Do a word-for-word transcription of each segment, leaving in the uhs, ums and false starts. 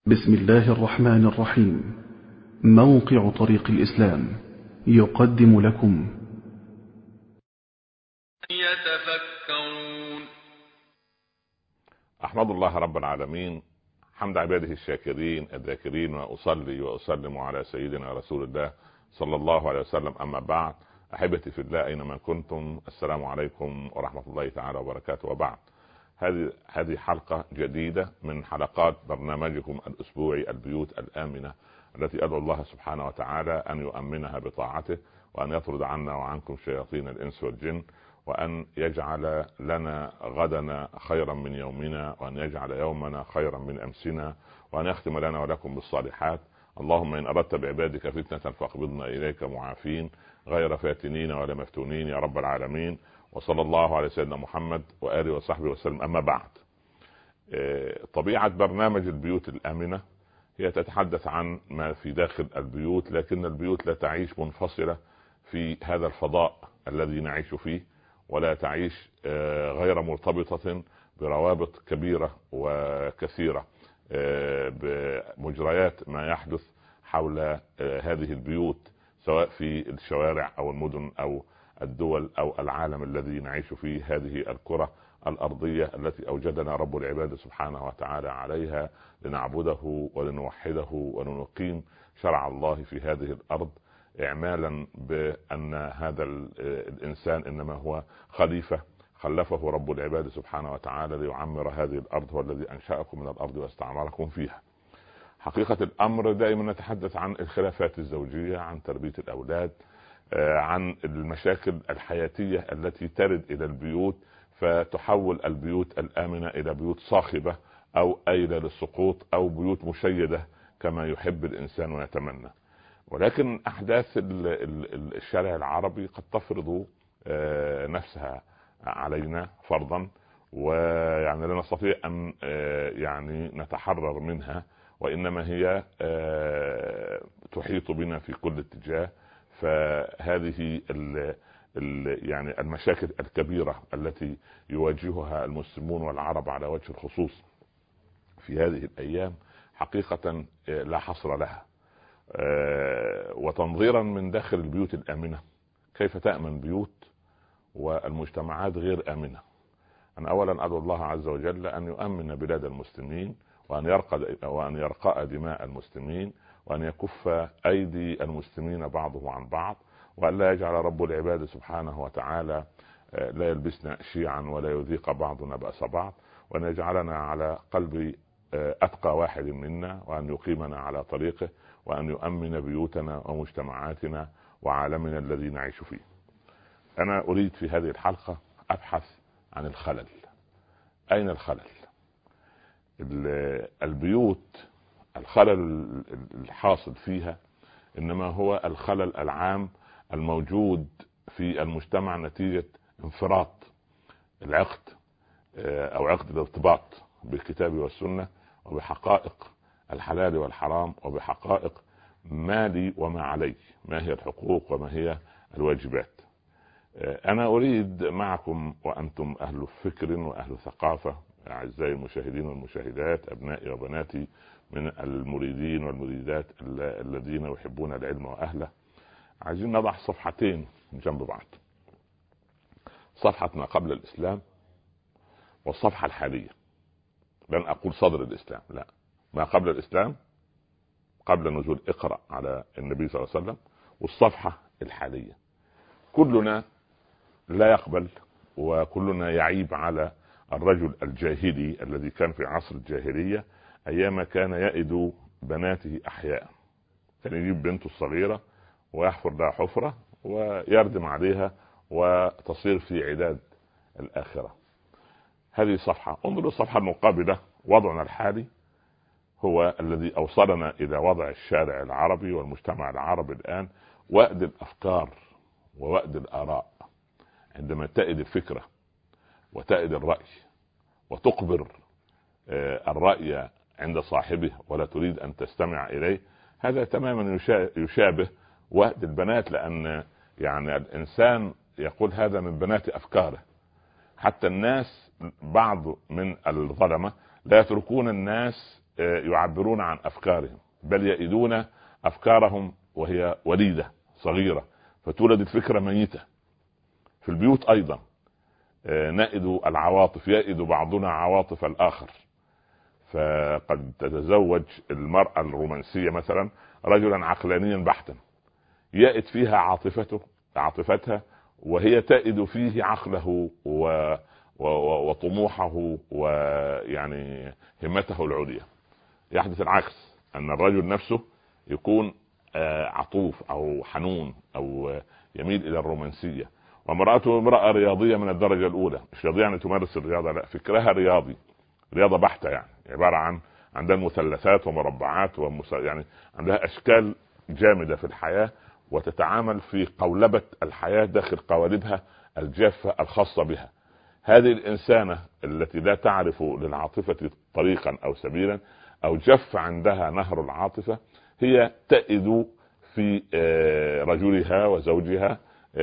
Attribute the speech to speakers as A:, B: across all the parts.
A: بسم الله الرحمن الرحيم. موقع طريق الإسلام يقدم لكم
B: يتفكرون.
C: أحمد الله رب العالمين حمد عباده الشاكرين الذاكرين، وأصلي وأسلم على سيدنا رسول الله صلى الله عليه وسلم. أما بعد، أحبتي في الله أينما كنتم، السلام عليكم ورحمة الله تعالى وبركاته. وبعد، هذه هذه حلقة جديدة من حلقات برنامجكم الأسبوعي البيوت الآمنة، التي أدعو الله سبحانه وتعالى أن يؤمنها بطاعته، وأن يطرد عنا وعنكم شياطين الإنس والجن، وأن يجعل لنا غدنا خيرا من يومنا، وأن يجعل يومنا خيرا من أمسنا، وأن يختم لنا ولكم بالصالحات. اللهم إن أردت بعبادك فتنة فاقبضنا إليك معافين غير فاتنين ولا مفتونين يا رب العالمين. وصلى الله على سيدنا محمد وآله وصحبه وسلم. أما بعد، طبيعة برنامج البيوت الآمنة هي تتحدث عن ما في داخل البيوت، لكن البيوت لا تعيش منفصلة في هذا الفضاء الذي نعيش فيه، ولا تعيش غير مرتبطة بروابط كبيرة وكثيرة بمجريات ما يحدث حول هذه البيوت، سواء في الشوارع أو المدن أو الدول أو العالم الذي نعيش فيه، هذه الكرة الأرضية التي أوجدنا رب العباد سبحانه وتعالى عليها لنعبده ولنوحده ولنقيم شرع الله في هذه الأرض، إعمالا بأن هذا الإنسان إنما هو خليفة خلفه رب العباد سبحانه وتعالى ليعمر هذه الأرض، هو الذي أنشأكم من الأرض واستعمركم فيها. حقيقة الأمر دائما نتحدث عن الخلافات الزوجية، عن تربية الأولاد، عن المشاكل الحياتية التي ترد إلى البيوت فتحول البيوت الآمنة إلى بيوت صاخبة أو أيلة للسقوط أو بيوت مشيدة كما يحب الإنسان ويتمنى. ولكن أحداث الشارع العربي قد تفرض نفسها علينا فرضا، ويعني لا نستطيع أن يعني نتحرر منها، وإنما هي تحيط بنا في كل اتجاه. فهذه ال ال يعني المشاكل الكبيرة التي يواجهها المسلمون والعرب على وجه الخصوص في هذه الأيام حقيقة لا حصر لها. وتنظيرا من داخل البيوت الآمنة، كيف تأمن بيوت والمجتمعات غير آمنة؟ أنا أولا أدعو الله عز وجل أن يؤمن بلاد المسلمين، وأن يرقى وأن يرقى دماء المسلمين، وأن يكف أيدي المسلمين بعضهم عن بعض، وأن لا يجعل رب العباد سبحانه وتعالى لا يلبسنا شيعا ولا يذيق بعضنا بأس بعض، وأن يجعلنا على قلب أتقى واحد منا، وأن يقيمنا على طريقه، وأن يؤمن بيوتنا ومجتمعاتنا وعالمنا الذي نعيش فيه. أنا أريد في هذه الحلقة أبحث عن الخلل. أين الخلل؟ البيوت الخلل الحاصل فيها إنما هو الخلل العام الموجود في المجتمع نتيجة انفراط العقد أو عقد الارتباط بالكتاب والسنة، وبحقائق الحلال والحرام، وبحقائق ما لي وما علي، ما هي الحقوق وما هي الواجبات. أنا أريد معكم وأنتم أهل فكر وأهل ثقافة، أعزائي المشاهدين والمشاهدات، أبنائي وبناتي من المريدين والمريدات الذين يحبون العلم وأهله، عايزين نضع صفحتين جنب بعض، صفحة ما قبل الإسلام والصفحة الحالية. لن أقول صدر الإسلام، لا، ما قبل الإسلام قبل نزول اقرأ على النبي صلى الله عليه وسلم، والصفحة الحالية. كلنا لا يقبل وكلنا يعيب على الرجل الجاهلي الذي كان في عصر الجاهلية، أيام كان يئد بناته أحياء، كان يجيب بنته الصغيرة ويحفر لها حفرة ويردم عليها وتصير في عداد الآخرة. هذه صفحة. انظروا الصفحة المقابلة. وضعنا الحالي هو الذي أوصلنا إلى وضع الشارع العربي والمجتمع العربي الآن، وأد الأفكار ووأد الآراء. عندما تأد الفكرة وتأد الرأي وتقبر الرأي عند صاحبه ولا تريد أن تستمع إليه، هذا تماما يشابه وأد البنات، لأن يعني الإنسان يقول هذا من بنات أفكاره. حتى الناس بعض من الظلمة لا يتركون الناس يعبرون عن أفكارهم، بل يئدون أفكارهم وهي وليدة صغيرة، فتولد الفكرة ميتة. في البيوت أيضا نائد العواطف، يئد بعضنا عواطف الآخر. فقد تتزوج المرأة الرومانسية مثلا رجلا عقلانيا بحتا، يئد فيها عاطفته عاطفتها، وهي تئد فيه عقله و... و... وطموحه ويعني همته العليا. يحدث العكس، أن الرجل نفسه يكون عطوف أو حنون أو يميل إلى الرومانسية، وامرأته امرأة رياضية من الدرجة الأولى، مش رياضية يعني تمارس الرياضة، لا، فكرها رياضي، رياضة بحتة، يعني عبارة عن عندها مثلثات ومربعات ومس... يعني عندها أشكال جامدة في الحياة، وتتعامل في قولبة الحياة داخل قوالبها الجافة الخاصة بها. هذه الإنسانة التي لا تعرف للعاطفة طريقا أو سبيلا، أو جف عندها نهر العاطفة، هي تئد في رجلها وزوجها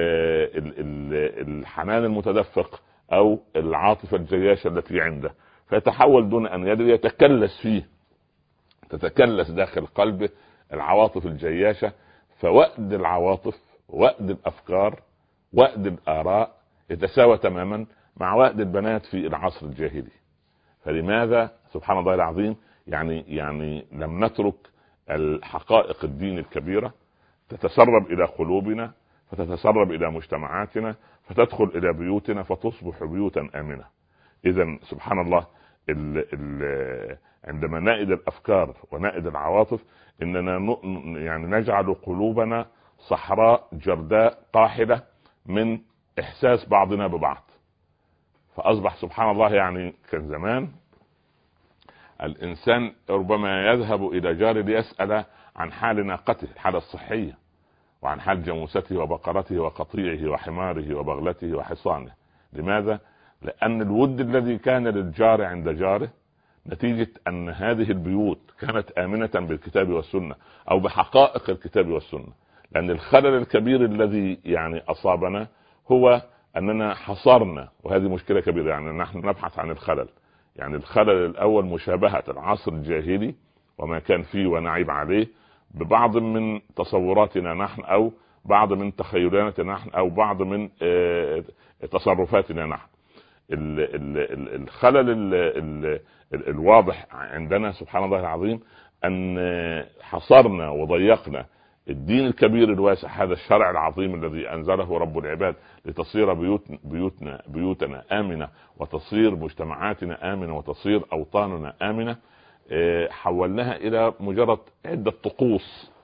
C: الحنان المتدفق أو العاطفة الجياشة التي عنده، فيتحول دون أن يدري، يتكلس فيه، تتكلس داخل قلبه العواطف الجياشة. فوأد العواطف، وأد الأفكار، وأد الآراء يتساوى تماما مع وأد البنات في العصر الجاهلي. فلماذا سبحان الله العظيم يعني يعني لم نترك الحقائق الدين الكبيرة تتسرب إلى قلوبنا، فتتسرب إلى مجتمعاتنا، فتدخل إلى بيوتنا، فتصبح بيوتا آمنة. إذن سبحان الله، ال ال عندما نائد الأفكار ونائد العواطف، إننا يعني نجعل قلوبنا صحراء جرداء قاحلة من إحساس بعضنا ببعض. فأصبح سبحان الله، يعني كان زمان الإنسان ربما يذهب إلى جار ليسأل عن حال ناقته، الحالة الصحية، وعن حال جاموسته وبقرته وقطيعه وحماره وبغلته وحصانه. لماذا؟ لأن الود الذي كان للجار عند جاره نتيجة أن هذه البيوت كانت آمنة بالكتاب والسنة أو بحقائق الكتاب والسنة. لأن الخلل الكبير الذي يعني أصابنا هو أننا حصرنا، وهذه مشكلة كبيرة. يعني نحن نبحث عن الخلل. يعني الخلل الأول مشابهة العصر الجاهلي وما كان فيه ونعيب عليه ببعض من تصوراتنا نحن، أو بعض من تخيلاتنا نحن، أو بعض من تصرفاتنا نحن. الخلل ال ال ال الواضح عندنا سبحان الله العظيم أن حصرنا وضيقنا الدين الكبير الواسع، هذا الشرع العظيم الذي أنزله رب العباد لتصير بيوت بيوتنا بيوتنا آمنة، وتصير مجتمعاتنا آمنة، وتصير أوطاننا آمنة. حولناها إلى مجرد عدة طقوس،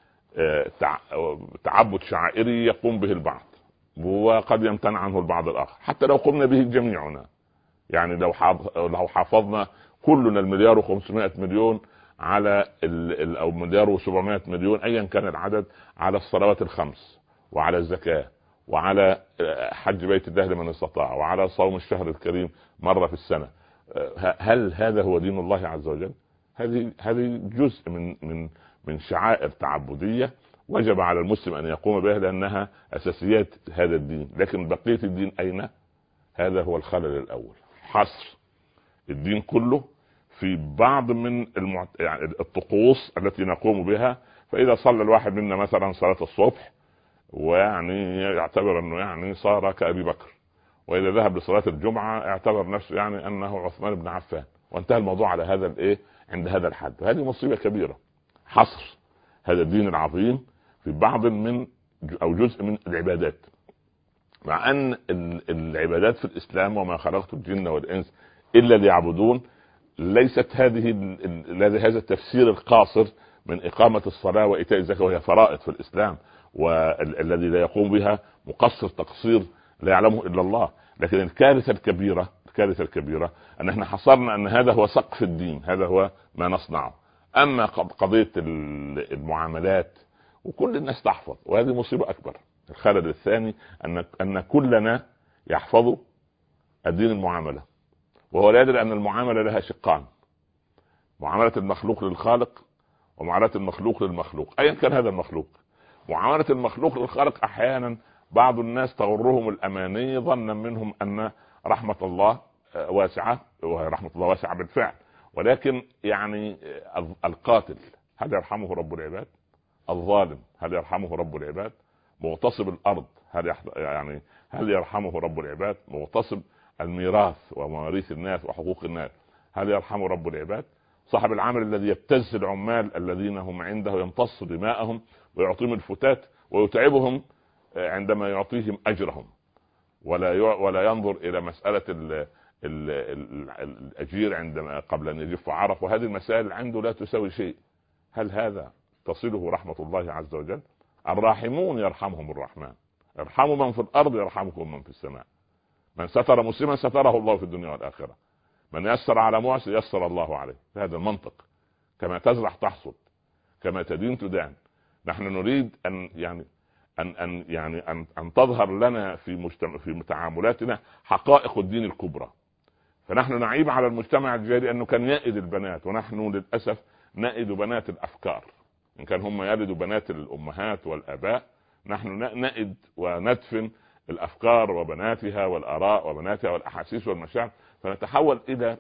C: تعبد شعائري يقوم به البعض، وقد يمتنع عنه البعض الآخر، حتى لو قمنا به جميعنا. يعني لو لو حافظنا كلنا المليار وخمسمائة مليون على ال أو مليار وسبعمائة مليون أيا كان العدد، على الصلوات الخمس، وعلى الزكاة، وعلى حج بيت الله لمن استطاع، وعلى صوم الشهر الكريم مرة في السنة، هل هذا هو دين الله عز وجل؟ هذه هذه جزء من من من شعائر تعبدية وجب على المسلم أن يقوم بها، لأنها أساسيات هذا الدين. لكن بقية الدين أين؟ هذا هو الخلل الأول، حصر الدين كله في بعض من المعت... يعني الطقوس التي نقوم بها. فإذا صلى الواحد منا مثلا صلاة الصبح، ويعني يعتبر أنه يعني صار كأبي بكر، وإذا ذهب لصلاة الجمعة اعتبر نفسه يعني أنه عثمان بن عفان، وانتهى الموضوع على هذا الإيه عند هذا الحد. وهذه مصيبة كبيرة، حصر هذا الدين العظيم في بعض من أو جزء من العبادات، مع أن العبادات في الإسلام وما خلقت الجن والإنس إلا ليعبدون ليست هذه هذا التفسير القاصر من إقامة الصلاة وإيتاء الزكاة، وهي فرائض في الإسلام، والذي لا يقوم بها مقصر تقصير لا يعلمه إلا الله. لكن الكارثة الكبيرة الكارثة الكبيرة أن احنا حصرنا أن هذا هو سقف الدين، هذا هو ما نصنعه. أما قضية المعاملات وكل الناس تحفظ، وهذه مصيبة أكبر. الخلل الثاني أن أن كلنا يحفظ الدين المعاملة، وهو لا يدري أن المعاملة لها شقان: معاملة المخلوق للخالق، ومعاملة المخلوق للمخلوق أيا كان هذا المخلوق. معاملة المخلوق للخالق أحيانا بعض الناس تغرهم الأماني ظنا منهم أن رحمة الله واسعة، ورحمة الله واسعة بالفعل، ولكن يعني القاتل هل يرحمه رب العباد؟ الظالم هل يرحمه رب العباد؟ مغتصب الارض هل يعني هل يرحمه رب العباد؟ مغتصب الميراث ومواريث الناس وحقوق الناس هل يرحمه رب العباد؟ صاحب العمل الذي يبتز العمال الذين هم عنده يمتص دماءهم ويعطيهم الفتات ويتعبهم عندما يعطيهم اجرهم، ولا ولا ينظر الى مساله ال ال ال الاجير عندما قبل ان يجف عرق، وهذه المسائل عنده لا تساوي شيء. هل هذا تصله رحمه الله عز وجل؟ الراحمون يرحمهم الرحمن، ارحموا من في الارض يرحمكم من في السماء. من ستر مسلما ستره الله في الدنيا والاخره، من يسر على معسر يسر الله عليه. هذا المنطق، كما تزرع تحصد، كما تدين تدان. نحن نريد ان يعني ان ان يعني ان, أن تظهر لنا في مجتمع في تعاملاتنا حقائق الدين الكبرى. فنحن نعيب على المجتمع الجاري انه كان يائد البنات، ونحن للاسف نائد بنات الافكار. ان كان هم يلدوا بنات الامهات والاباء، نحن نائد وندفن الافكار وبناتها والاراء وبناتها والاحاسيس والمشاعر، فنتحول الى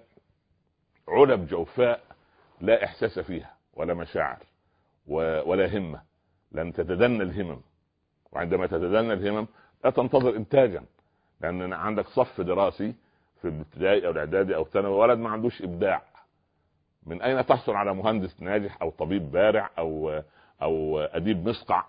C: علب جوفاء لا احساس فيها ولا مشاعر ولا همه، لن تتدنى الهمم. وعندما تتدنى الهمم لا تنتظر انتاجا، لان عندك صف دراسي في الابتدائي او الاعدادي او الثانوي ولد ما عندوش ابداع. من اين تحصل على مهندس ناجح او طبيب بارع او او اديب مصقع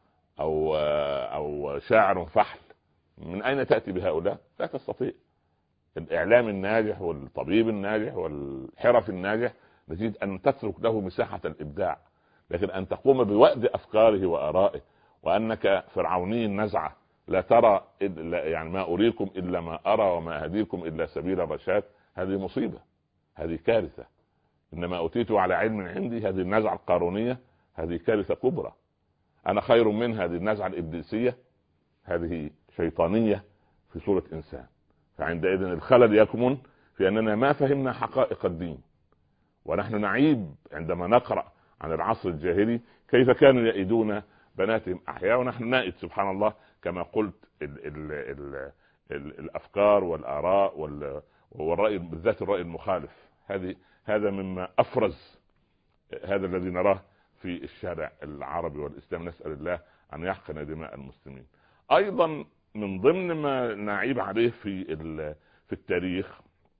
C: او او شاعر فحل؟ من اين تاتي بهؤلاء؟ لا تستطيع. الاعلام الناجح والطبيب الناجح والحرف الناجح نجد ان تترك له مساحه الابداع، لكن ان تقوم بوأد افكاره وارائه، وانك فرعوني النزعه لا ترى إلا يعني ما اريكم الا ما ارى وما اهديكم الا سبيل الرشاد، هذه مصيبه، هذه كارثه. انما اوتيته على علم عندي، هذه النزعه القارونيه، هذه كارثه كبرى. انا خير من هذه النزعه الابليسيه، هذه شيطانيه في صوره انسان. فعندئذ الخلل يكمن في اننا ما فهمنا حقائق الدين. ونحن نعيب عندما نقرا عن العصر الجاهلي كيف كانوا يئدون بناتهم احياء، ونحن نائد سبحان الله كما قلت ال ال ال ال الافكار والاراء والراي، بالذات الراي المخالف. هذه هذا مما افرز هذا الذي نراه في الشارع العربي والاسلام. نسال الله ان يحقن دماء المسلمين. ايضا من ضمن ما نعيب عليه في في التاريخ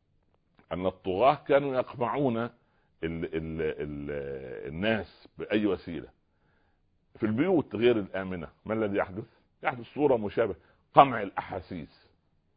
C: ان الطغاة كانوا يقمعون ال ال ال الناس باي وسيله. في البيوت غير الامنه ما الذي يحدث؟ يحدث صوره مشابهه، قمع الاحاسيس.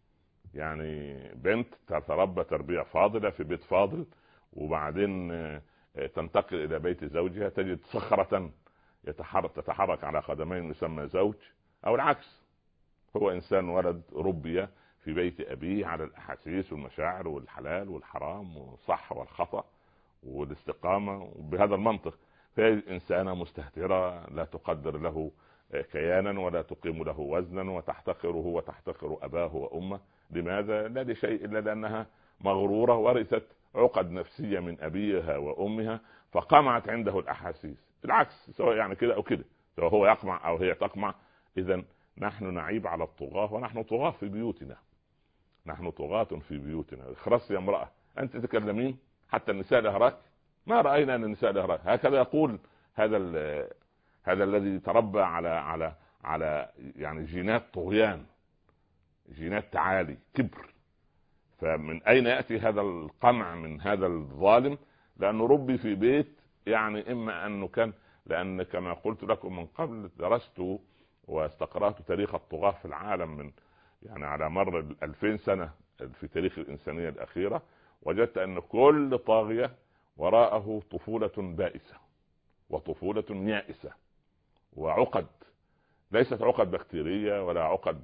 C: يعني بنت تتربى تربيه فاضله في بيت فاضل، وبعدين تنتقل الى بيت زوجها تجد صخره يتحرك تتحرك على قدمين يسمى زوج، او العكس، هو انسان ولد ربي في بيت ابيه على الاحاسيس والمشاعر والحلال والحرام والصح والخطا والاستقامه، وبهذا المنطق. فهي انسانه مستهتره لا تقدر له كيانا ولا تقيم له وزنا، وتحتقره وتحتقر اباه وامه. لماذا؟ لا لشيء الا لانها مغروره ورثت عقد نفسيه من ابيها وامها، فقمعت عنده الاحاسيس. العكس، سواء يعني كده او كده، سواء هو يقمع او هي تقمع. اذا نحن نعيب على الطغاة، ونحن طغاة في بيوتنا. نحن طغاة في بيوتنا. اخرس يا امرأة، انت تتكلمين حتى النساء لهراك؟ ما رأينا ان النساء لهراك. هكذا يقول هذا هذا الذي تربى على على على يعني جينات طغيان، جينات تعالي كبر. فمن اين يأتي هذا القمع من هذا الظالم؟ لانه ربي في بيت، يعني اما انه كان، لان كما قلت لكم من قبل درست واستقرأت تاريخ الطغاة في العالم من يعني على مر الألفين سنة في تاريخ الإنسانية الأخيرة، وجدت أن كل طاغية وراءه طفولة بائسة وطفولة يائسة وعقد، ليست عقد بكتيرية ولا عقد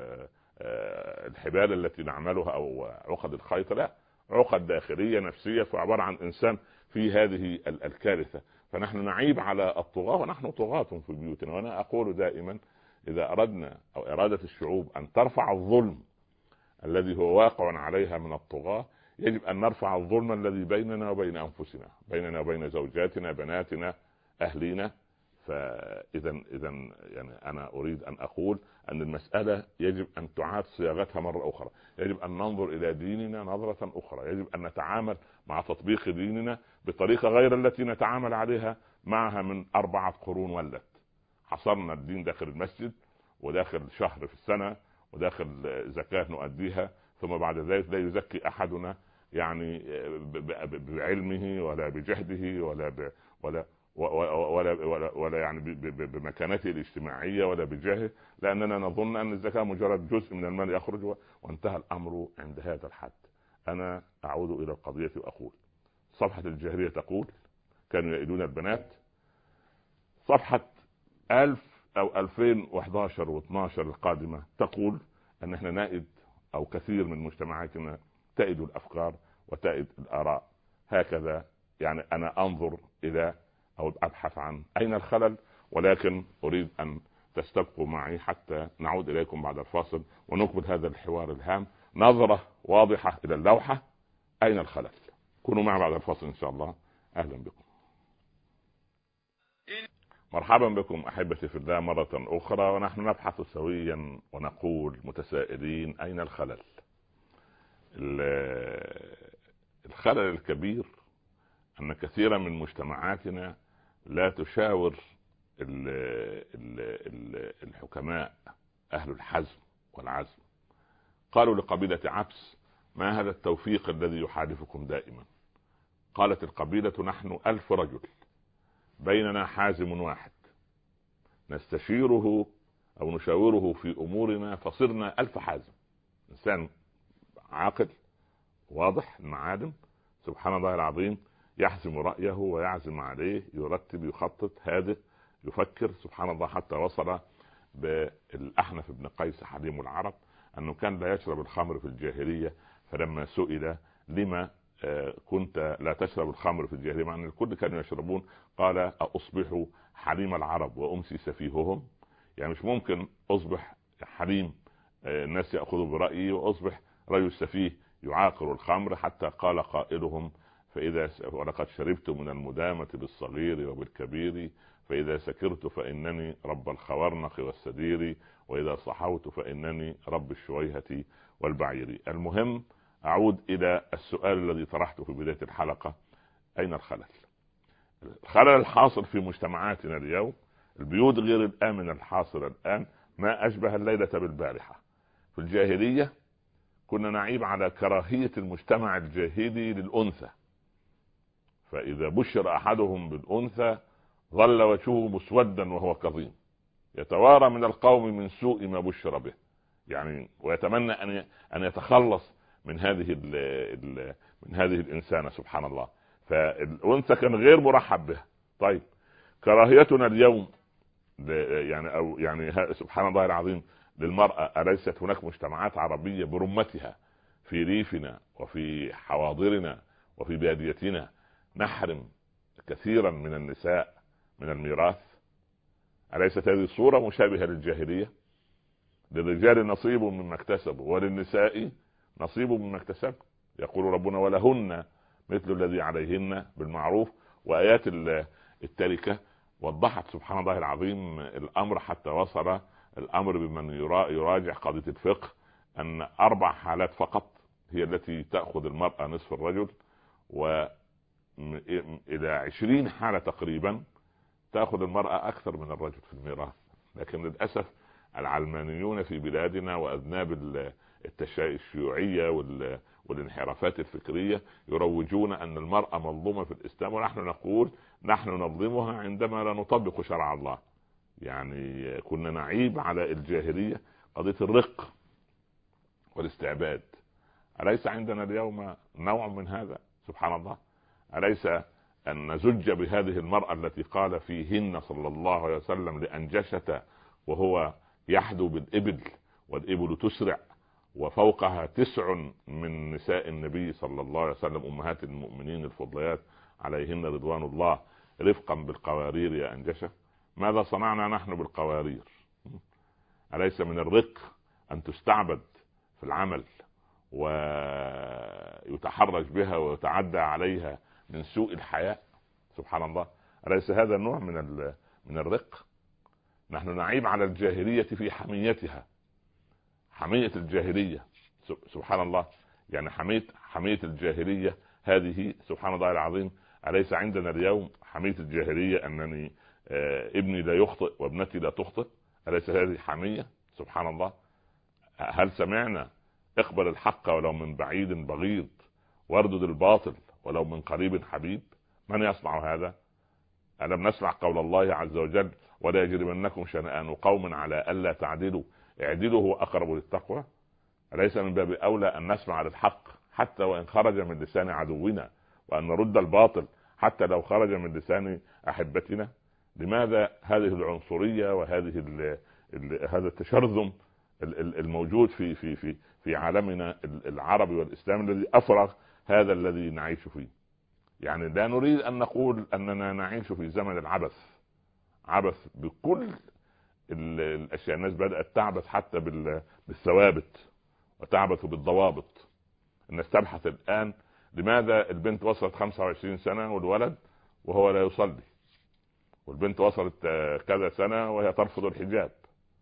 C: الحبال التي نعملها أو عقد الخيط، لا، عقد داخلية نفسية، فعبارة عن إنسان في هذه الكارثة. فنحن نعيب على الطغاة، ونحن طغاة في بيوتنا. وأنا أقول دائما إذا أردنا أو إرادة الشعوب أن ترفع الظلم الذي هو واقع عليها من الطغاة، يجب أن نرفع الظلم الذي بيننا وبين أنفسنا، بيننا وبين زوجاتنا، بناتنا، أهلينا. فاذا اذا يعني انا اريد ان اقول ان المساله يجب ان تعاد صياغتها مره اخرى، يجب ان ننظر الى ديننا نظره اخرى، يجب ان نتعامل مع تطبيق ديننا بطريقه غير التي نتعامل عليها معها من اربعه قرون ولت. حصرنا الدين داخل المسجد، وداخل شهر في السنه، وداخل زكاه نؤديها، ثم بعد ذلك لا يزكي احدنا يعني بعلمه ولا بجهده ولا ب ولا ولا ولا, ولا يعني بمكانته الاجتماعيه ولا بجاهه، لاننا نظن ان الزكاه مجرد جزء من المال يخرج، وانتهى الامر عند هذا الحد. انا اعود الى القضيه واقول صفحه الجاهليه تقول كانوا يئدون البنات. صفحه ألف او ألفين وأحد عشر واثناشر القادمه تقول ان احنا نائد، او كثير من مجتمعاتنا تائد الافكار وتائد الاراء. هكذا يعني انا انظر الى او ابحث عن اين الخلل، ولكن اريد ان تستبقوا معي حتى نعود اليكم بعد الفاصل ونكمل هذا الحوار الهام. نظرة واضحة الى اللوحة، اين الخلل؟ كونوا معي بعد الفاصل ان شاء الله. اهلا بكم، مرحبا بكم احبتي في الله مرة اخرى، ونحن نبحث سويا ونقول متسائلين اين الخلل. الخلل الكبير ان كثيرا من مجتمعاتنا لا تشاور الحكماء اهل الحزم والعزم. قالوا لقبيلة عبس: ما هذا التوفيق الذي يحالفكم دائما؟ قالت القبيلة: نحن ألف رجل، بيننا حازم واحد نستشيره او نشاوره في امورنا فصرنا ألف حازم. انسان عاقل واضح المعادن سبحان الله العظيم، يحزم رأيه ويعزم عليه، يرتب يخطط هادئ يفكر سبحان الله، حتى وصل بالأحنف بن قيس حليم العرب أنه كان لا يشرب الخمر في الجاهلية، فلما سئل لما كنت لا تشرب الخمر في الجاهلية مع أن الكل كانوا يشربون، قال: أصبح حليم العرب وأمسي سفيههم. يعني مش ممكن أصبح حليم الناس يأخذوا برأيي وأصبح رجل سفيه يعاقر الخمر، حتى قال قائلهم: فإذا ولقد شربت من المدامة بالصغير وبالكبير، فإذا سكرت فإنني رب الخورنق والسدير، وإذا صحوت فإنني رب الشويهة والبعير. المهم أعود إلى السؤال الذي طرحته في بداية الحلقة: أين الخلل؟ الخلل الحاصل في مجتمعاتنا اليوم، البيوت غير الآمنة الحاصلة الآن ما أشبه الليلة بالبارحة. في الجاهلية كنا نعيب على كراهية المجتمع الجاهلي للأنثى، فإذا بشر أحدهم بالأنثى ظل وجهه مسودا وهو كظيم، يتوارى من القوم من سوء ما بشر به، يعني ويتمنى أن أن يتخلص من هذه ال ال من هذه الإنسانة سبحان الله. فالأنثى كان غير مرحب بها. طيب كراهيتنا اليوم يعني أو يعني سبحان الله العظيم للمرأة، أليست هناك مجتمعات عربية برمتها في ريفنا وفي حواضرنا وفي باديتنا نحرم كثيرا من النساء من الميراث؟ أليست هذه صورة مشابهة للجاهلية؟ للرجال نصيب مما اكتسبوا وللنساء نصيب مما اكتسبوا، يقول ربنا: ولهن مثل الذي عليهن بالمعروف. وآيات التركة وضحت سبحان الله العظيم الأمر، حتى وصل الأمر بمن يراجع قضية الفقه أن أربع حالات فقط هي التي تأخذ المرأة نصف الرجل، وإلى عشرين حالة تقريبا تأخذ المرأة أكثر من الرجل في الميراث. لكن للأسف العلمانيون في بلادنا وأذناب الشيوعية والانحرافات الفكرية يروجون أن المرأة مظلومة في الإسلام، ونحن نقول نحن نظلمها عندما لا نطبق شرع الله. يعني كنا نعيب على الجاهلية قضية الرق والاستعباد. أليس عندنا اليوم نوع من هذا سبحان الله؟ أليس أن نزج بهذه المرأة التي قال فيهن صلى الله عليه وسلم لأنجشة وهو يحدو بالإبل والإبل تسرع، وفوقها تسع من نساء النبي صلى الله عليه وسلم أمهات المؤمنين الفضليات عليهن رضوان الله: رفقا بالقوارير يا أنجشة. ماذا صنعنا نحن بالقوارير؟ أليس من الرق أن تستعبد في العمل ويتحرج بها ويتعدى عليها من سوء الحياة؟ سبحان الله. أليس هذا النوع من من الرق. نحن نعيب على الجاهلية في حميتها، حمية الجاهلية سبحان الله، يعني حمية حمية الجاهلية هذه سبحان الله العظيم. أليس عندنا اليوم حمية الجاهلية أنني آه ابني لا يخطئ وابنتي لا تخطئ؟ أليس هذه حمية سبحان الله؟ هل سمعنا اقبل الحق ولو من بعيد بغيض واردد الباطل ولو من قريب حبيب؟ من يصنع هذا؟ ألم نسمع قول الله عز وجل ولا يجرمنكم شنآن قوم على ألا تعدلوا اعدلوا هو أقرب للتقوى؟ أليس من باب أولى أن نسمع للحق حتى وإن خرج من لسان عدونا، وأن نرد الباطل حتى لو خرج من لسان أحبتنا؟ لماذا هذه العنصرية وهذه ال ال هذا التشرذم الموجود في في في في عالمنا العربي والإسلامي الذي أفرغ هذا الذي نعيش فيه؟ يعني لا نريد أن نقول أننا نعيش في زمن العبث، عبث بكل الأشياء. الناس بدأت تعبث حتى بالثوابت وتعبث بالضوابط. الناس تبحث الآن لماذا البنت وصلت خمسة وعشرين سنة والولد وهو لا يصلي، والبنت وصلت كذا سنة وهي ترفض الحجاب،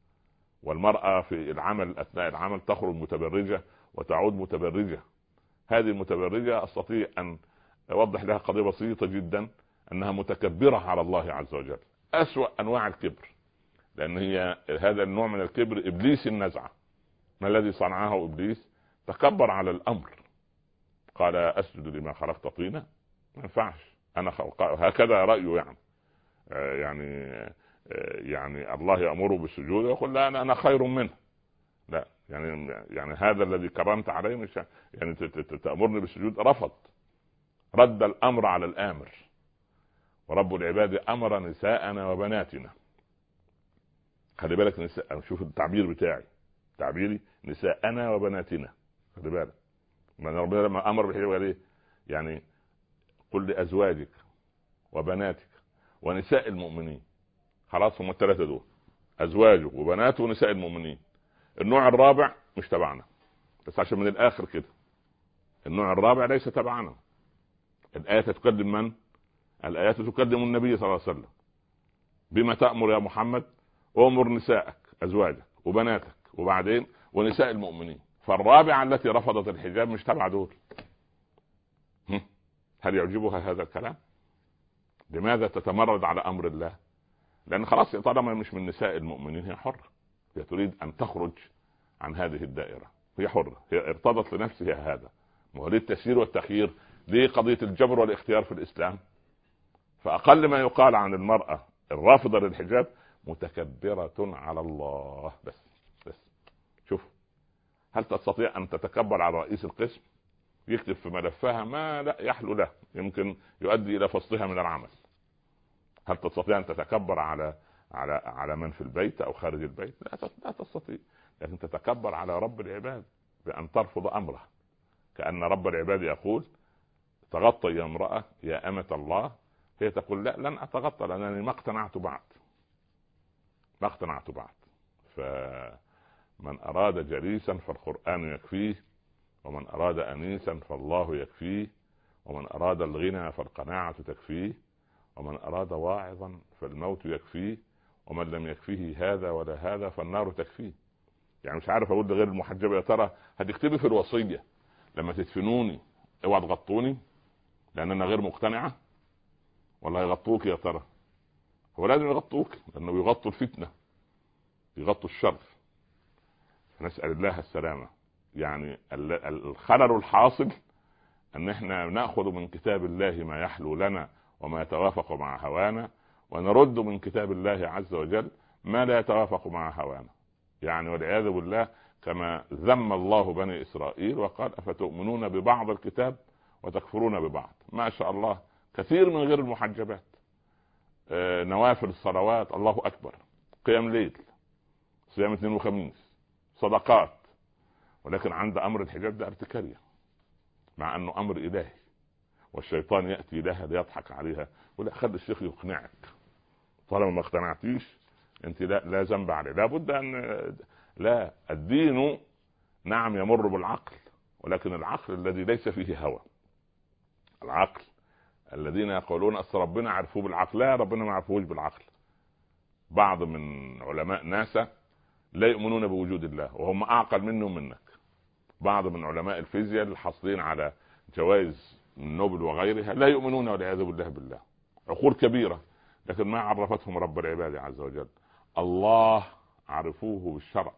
C: والمرأة في العمل أثناء العمل تخرج متبرجة وتعود متبرجة. هذه المتبرجة أستطيع أن أوضح لها قضية بسيطة جدا، أنها متكبرة على الله عز وجل، أسوأ أنواع الكبر، لأن هي هذا النوع من الكبر إبليس النزعة. ما الذي صنعه إبليس؟ تكبر على الأمر، قال أسجد لما خلقت طينا، ما ينفعش أنا خلق، هكذا رأيه يعني يعني يعني الله يأمره بالسجود ويقول لا أنا أنا خير منه. لا يعني يعني هذا الذي كرمت عليه مش يعني تأمرني بالسجود، رفض، رد الأمر على الآمر. ورب العباد أمر نساءنا وبناتنا. خلي بالك نساء، شوف التعبير بتاعي، تعبيري نساءنا وبناتنا، خلي بالك. من ربنا لما أمر بالحجاب قال إيه؟ يعني قل لأزواجك وبناتك ونساء المؤمنين. خلاص هم الثلاثة دول، أزواجه وبناته ونساء المؤمنين. النوع الرابع مش تبعنا، بس عشان من الآخر كده، النوع الرابع ليس تبعنا. الآية تقدم من؟ الآيات تقدم النبي صلى الله عليه وسلم. بما تأمر يا محمد؟ أمر نسائك أزواجك وبناتك وبعدين ونساء المؤمنين. فالرابعة التي رفضت الحجاب مش تبع دول. هل يعجبها هذا الكلام؟ لماذا تتمرد على أمر الله؟ لأن خلاص طالما مش من نساء المؤمنين هي حرة، هي تريد أن تخرج عن هذه الدائرة، هي حرة، هي ارتضت لنفسها هذا. وهذه التسيير والتخيير دي قضية الجبر والاختيار في الإسلام. فأقل ما يقال عن المرأة الرافضة للحجاب متكبرة على الله. بس بس شوف، هل تستطيع أن تتكبر على رئيس القسم يكتب في ملفها ما لا يحلو له، يمكن يؤدي إلى فصلها من العمل؟ هل تستطيع أن تتكبر على على على من في البيت أو خارج البيت؟ لا تستطيع. لكن تتكبر على رب العباد بأن ترفض أمره، كأن رب العباد يقول تغطى يا امرأة يا أمة الله، هي تقول لا لن أتغطى لأنني ما اقتنعت بعد، ما اقتنعت بعد. فمن أراد جليسا فالقرآن يكفيه، ومن أراد أنيسا فالله يكفيه، ومن أراد الغنى فالقناعة تكفيه، ومن أراد واعظا فالموت يكفيه، ومن لم يكفيه هذا ولا هذا فالنار تكفيه. يعني مش عارف أقول لغير المحجبة يا ترى هتكتبي في الوصية لما تدفنوني اوعى تغطوني لأن أنا غير مقتنعة، ولا يغطوك يا ترى؟ هو لازم يغطوك، لأنه يغطوا الفتنة، يغطوا الشر. نسأل الله السلامة. يعني الخلل الحاصل أن احنا نأخذ من كتاب الله ما يحلو لنا وما يتوافق مع هوانا، ونرد من كتاب الله عز وجل ما لا يتوافق مع هوانا. يعني والعياذ بالله كما ذم الله بني إسرائيل وقال أفتؤمنون ببعض الكتاب وتكفرون ببعض. ما شاء الله كثير من غير المحجبات آه، نوافل الصلوات، الله أكبر، قيام ليل، صيام اثنين وخميس، صدقات، ولكن عند أمر الحجاب ده ارتكارية، مع أنه أمر إلهي، والشيطان يأتي لها ليضحك عليها ولا خلي الشيخ يقنعك، طالما ما اقتنعتيش انت لا لا ذنب عليه. لابد ان لا، الدين نعم يمر بالعقل، ولكن العقل الذي ليس فيه هوى. العقل الذين يقولون اصل ربنا عرفوه بالعقل، لا ربنا ما عرفوش بالعقل، بعض من علماء ناسا لا يؤمنون بوجود الله وهم اعقل منه ومنك. بعض من علماء الفيزياء الحاصلين على جوائز نوبل وغيرها لا يؤمنون والعياذ بالله بالله، عقول كبيرة، لكن ما عرفتهم رب العباد عز وجل. الله عرفوه بالشرع،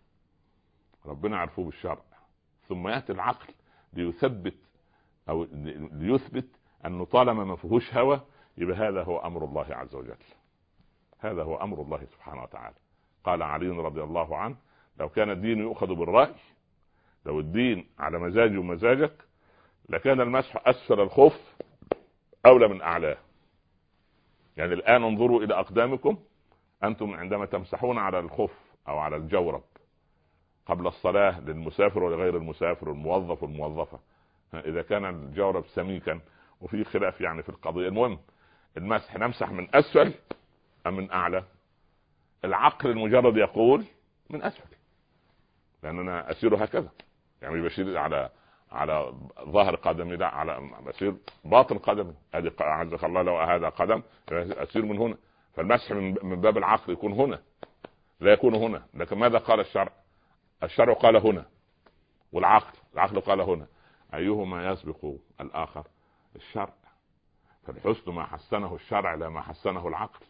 C: ربنا عرفوه بالشرع، ثم يأتي العقل ليثبت أو ليثبت أنه طالما ما فيهوش هوى يبقى هذا هو أمر الله عز وجل، هذا هو أمر الله سبحانه وتعالى. قال علي رضي الله عنه: لو كان الدين يؤخذ بالرأي، لو الدين على مزاجي ومزاجك لكان المسح أسفل الخف أولى من أعلاه. يعني الآن انظروا إلى أقدامكم أنتم عندما تمسحون على الخف أو على الجورب قبل الصلاة للمسافر ولغير المسافر والموظف والموظفة، إذا كان الجورب سميكا وفي خلاف يعني في القضية، المهم المسح نمسح من أسفل أم من أعلى؟ العقل المجرد يقول من أسفل، لأننا أسير هكذا، يعني بشير على على ظهر قدمي، لا على بسير باطن قدمي، هذه عزك الله لو هذا قدم أسير من هنا، فالمسح من باب العقل يكون هنا لا يكون هنا. لكن ماذا قال الشرع؟ الشرع قال هنا والعقل العقل قال هنا، أيهما يسبق الآخر؟ الشرع. فالحسن ما حسنه الشرع لا ما حسنه العقل.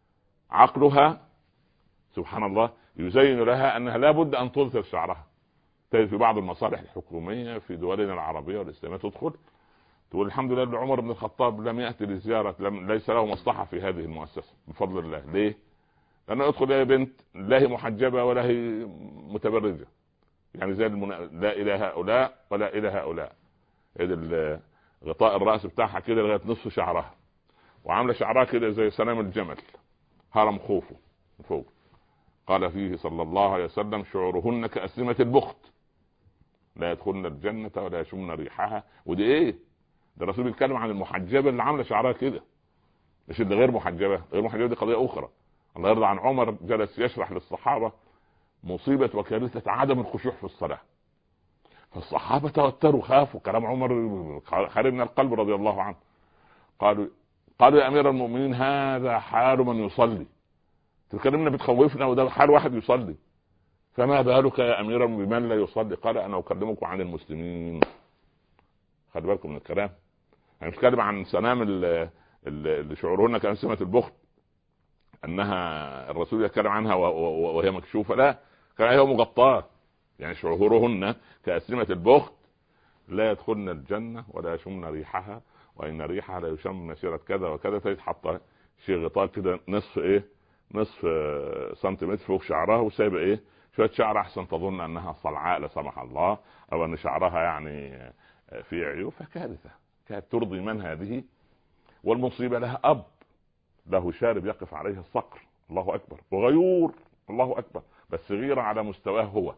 C: عقلها سبحان الله يزين لها أنها لا بد أن تظهر شعرها. في بعض المصالح الحكومية في دولنا العربية والإسلامية تدخل تقول الحمد لله عمر بن الخطاب لم يأتي لزيارة، لم ليس له مصلحة في هذه المؤسسة بفضل الله. ليه؟ لأنه يدخل يا بنت لا هي محجبة ولا هي متبرجة، يعني زي المنا... لا إلى هؤلاء ولا إلى هؤلاء، إذا غطاء الرأس بتاعها كده لغاية نصف شعرها، وعاملة شعرها كده زي سنام الجمل هرم خوفه فوق. قال فيه صلى الله عليه وسلم: شعورهن كأسلمة البخت لا يدخلن الجنة ولا يشمن ريحها. ودي ايه ده؟ الرسول بيتكلم عن المحجبة اللي عاملة شعرها كده، مش اللي غير محجبة. غير محجبة دي قضية أخرى. الله يرضى عن عمر جلس يشرح للصحابة مصيبة وكارثة عدم الخشوع في الصلاة، فالصحابة توتروا خافوا، كلام عمر خارج من القلب رضي الله عنه. قالوا قالوا يا أمير المؤمنين هذا حال من يصلي، تكلمنا بتخوفنا وده حال واحد يصلي، فما بالك يا أمير بمن لا يصلي؟ قال أنا أكلمكم عن المسلمين. خلي بالكم من الكلام، يعني نتكلم عن سنام اللي شعورهن كأسلمة البخت، أنها الرسول يتكلم عنها وهي مكشوفة، لا كان هي مغطاة، يعني شعورهن كأسلمة البخت لا يدخلن الجنة ولا يشمن ريحها، وإن ريحها لا يشم مسيرة كذا وكذا. تتحط شيء غطاء كده نصف إيه نصف سنتيمتر فوق شعرها، وسايبه إيه شوية شعر أحسن تظن أنها صلعاء لا سمح الله، أو أن شعرها يعني في عيوب. فكارثة كانت ترضي من هذه؟ والمصيبة لها أب له شارب يقف عليه الصقر، الله أكبر، وغيور، الله أكبر، بس غيرة على مستواه هو.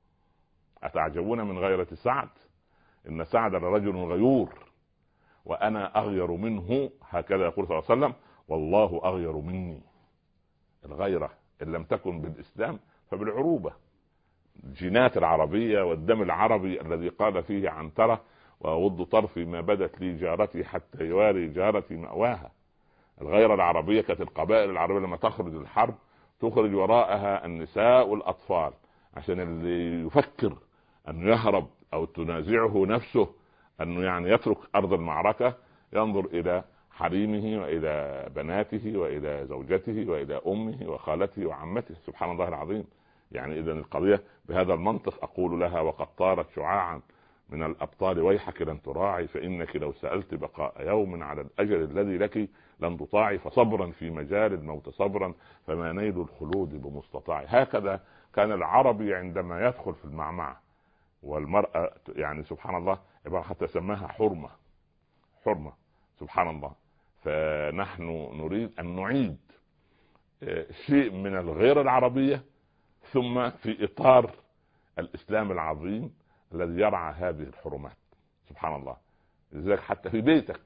C: أتعجبون من غيرة سعد؟ إن سعد لرجل غيور وأنا أغير منه، هكذا يقول صلى الله عليه وسلم: والله أغير مني. الغيرة إن لم تكن بالإسلام فبالعروبة، الجينات العربية والدم العربي الذي قال فيه عنترة: وأغض طرفي ما بدت لي جارتي حتى يواري جارتي مأواها. الغيرة العربية كانت القبائل العربية لما تخرج الحرب تخرج وراءها النساء والأطفال، عشان اللي يفكر أن يهرب أو تنازعه نفسه أنه يعني يترك أرض المعركة ينظر إلى حريمه وإلى بناته وإلى زوجته وإلى أمه وخالته وعمته. سبحان الله العظيم. يعني إذا القضية بهذا المنطق أقول لها: وقد طارت شعاعا من الأبطال ويحك لن تراعي، فإنك لو سألت بقاء يوم على الأجل الذي لك لن تطاعي، فصبرا في مجال الموت صبرا فما نيل الخلود بمستطاع. هكذا كان العربي عندما يدخل في المعمعة، والمرأة يعني سبحان الله حتى سماها حرمة حرمة سبحان الله. فنحن نريد أن نعيد شيء من الغيرة العربية ثم في إطار الإسلام العظيم الذي يرعى هذه الحرمات. سبحان الله. لذلك حتى في بيتك